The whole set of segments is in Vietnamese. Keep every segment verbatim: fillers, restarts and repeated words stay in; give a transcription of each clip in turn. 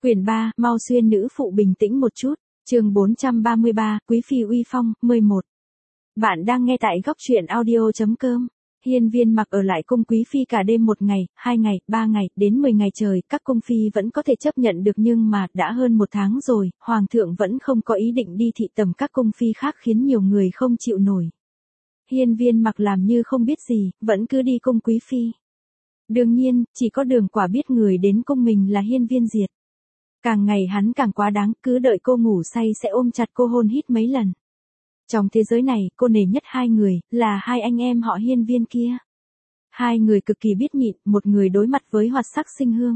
Quyển ba, mau xuyên nữ phụ bình tĩnh một chút. Chương bốn trăm ba mươi ba, Quý phi uy phong, mười một. Bạn đang nghe tại góc truyện audio chấm com. Hiên Viên Mặc ở lại cung quý phi cả đêm một ngày, hai ngày, ba ngày, đến mười ngày trời, các cung phi vẫn có thể chấp nhận được, nhưng mà đã hơn một tháng rồi, hoàng thượng vẫn không có ý định đi thị tầm các cung phi khác, khiến nhiều người không chịu nổi. Hiên Viên Mặc làm như không biết gì, vẫn cứ đi cung quý phi. Đương nhiên, chỉ có Đường Quả biết người đến cung mình là Hiên Viên Diệt. Càng ngày hắn càng quá đáng, cứ đợi cô ngủ say sẽ ôm chặt cô hôn hít mấy lần. Trong thế giới này, cô nể nhất hai người, là hai anh em họ Hiên Viên kia. Hai người cực kỳ biết nhịn, một người đối mặt với Hoạt Sắc Sinh Hương.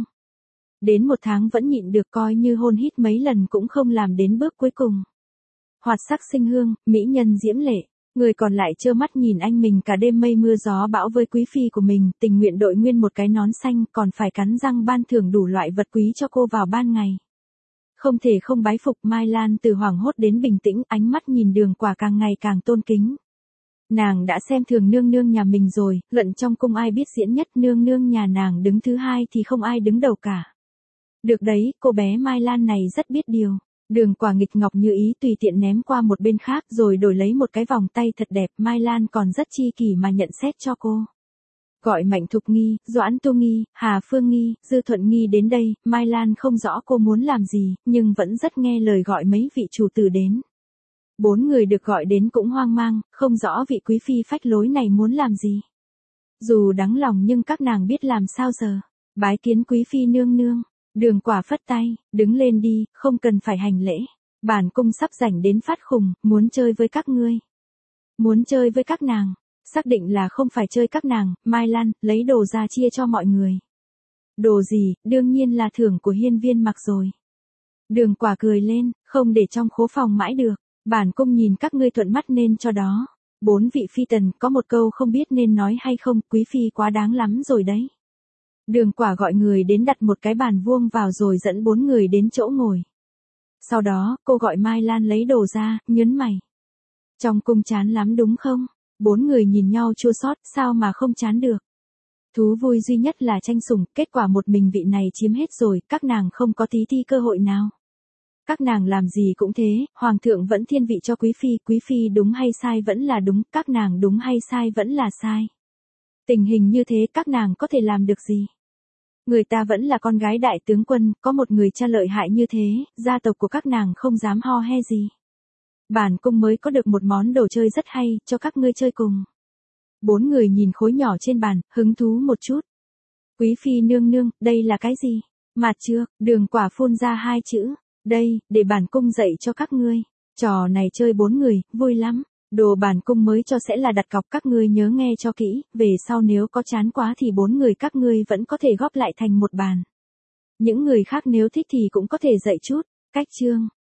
Đến một tháng vẫn nhịn được, coi như hôn hít mấy lần cũng không làm đến bước cuối cùng. Hoạt Sắc Sinh Hương, mỹ nhân diễm lệ. Người còn lại trơ mắt nhìn anh mình cả đêm mây mưa gió bão với quý phi của mình, tình nguyện đội nguyên một cái nón xanh, còn phải cắn răng ban thưởng đủ loại vật quý cho cô vào ban ngày. Không thể không bái phục. Mai Lan từ hoảng hốt đến bình tĩnh, ánh mắt nhìn Đường Quả càng ngày càng tôn kính. Nàng đã xem thường nương nương nhà mình rồi, luận trong cung ai biết diễn nhất, nương nương nhà nàng đứng thứ hai thì không ai đứng đầu cả. Được đấy, cô bé Mai Lan này rất biết điều. Đường Quả nghịch ngọc như ý, tùy tiện ném qua một bên khác rồi đổi lấy một cái vòng tay thật đẹp. Mai Lan còn rất chi kỷ mà nhận xét cho cô. Gọi Mạnh Thục Nghi, Doãn Tu Nghi, Hà Phương Nghi, Dư Thuận Nghi đến đây. Mai Lan không rõ cô muốn làm gì, nhưng vẫn rất nghe lời gọi mấy vị chủ tử đến. Bốn người được gọi đến cũng hoang mang, không rõ vị quý phi phách lối này muốn làm gì. Dù đắng lòng nhưng các nàng biết làm sao giờ. Bái kiến quý phi nương nương. Đường Quả phất tay, đứng lên đi, không cần phải hành lễ. Bản cung sắp rảnh đến phát khùng, muốn chơi với các ngươi. Muốn chơi với các nàng. Xác định là không phải chơi các nàng. Mai Lan, lấy đồ ra chia cho mọi người. Đồ gì, đương nhiên là thưởng của Hiên Viên Mặc rồi. Đường Quả cười lên, không để trong khố phòng mãi được. Bản cung nhìn các ngươi thuận mắt nên cho đó. Bốn vị phi tần, có một câu không biết nên nói hay không, quý phi quá đáng lắm rồi đấy. Đường Quả gọi người đến đặt một cái bàn vuông vào rồi dẫn bốn người đến chỗ ngồi. Sau đó, cô gọi Mai Lan lấy đồ ra, nhớn mày. Trong cung chán lắm đúng không? Bốn người nhìn nhau chua xót, sao mà không chán được. Thú vui duy nhất là tranh sủng, kết quả một mình vị này chiếm hết rồi, các nàng không có tí ti cơ hội nào. Các nàng làm gì cũng thế, hoàng thượng vẫn thiên vị cho quý phi, quý phi đúng hay sai vẫn là đúng, các nàng đúng hay sai vẫn là sai. Tình hình như thế các nàng có thể làm được gì? Người ta vẫn là con gái đại tướng quân, có một người cha lợi hại như thế, gia tộc của các nàng không dám ho he gì. Bản cung mới có được một món đồ chơi rất hay, cho các ngươi chơi cùng. Bốn người nhìn khối nhỏ trên bàn, hứng thú một chút. Quý phi nương nương, đây là cái gì? Mạt chưa? Đường Quả phun ra hai chữ. Đây, để bản cung dạy cho các ngươi. Trò này chơi bốn người, vui lắm. Đồ bản cung mới cho sẽ là đặt cọc, các ngươi nhớ nghe cho kỹ, về sau nếu có chán quá thì bốn người các ngươi vẫn có thể góp lại thành một bàn. Những người khác nếu thích thì cũng có thể dạy chút. Cách chương.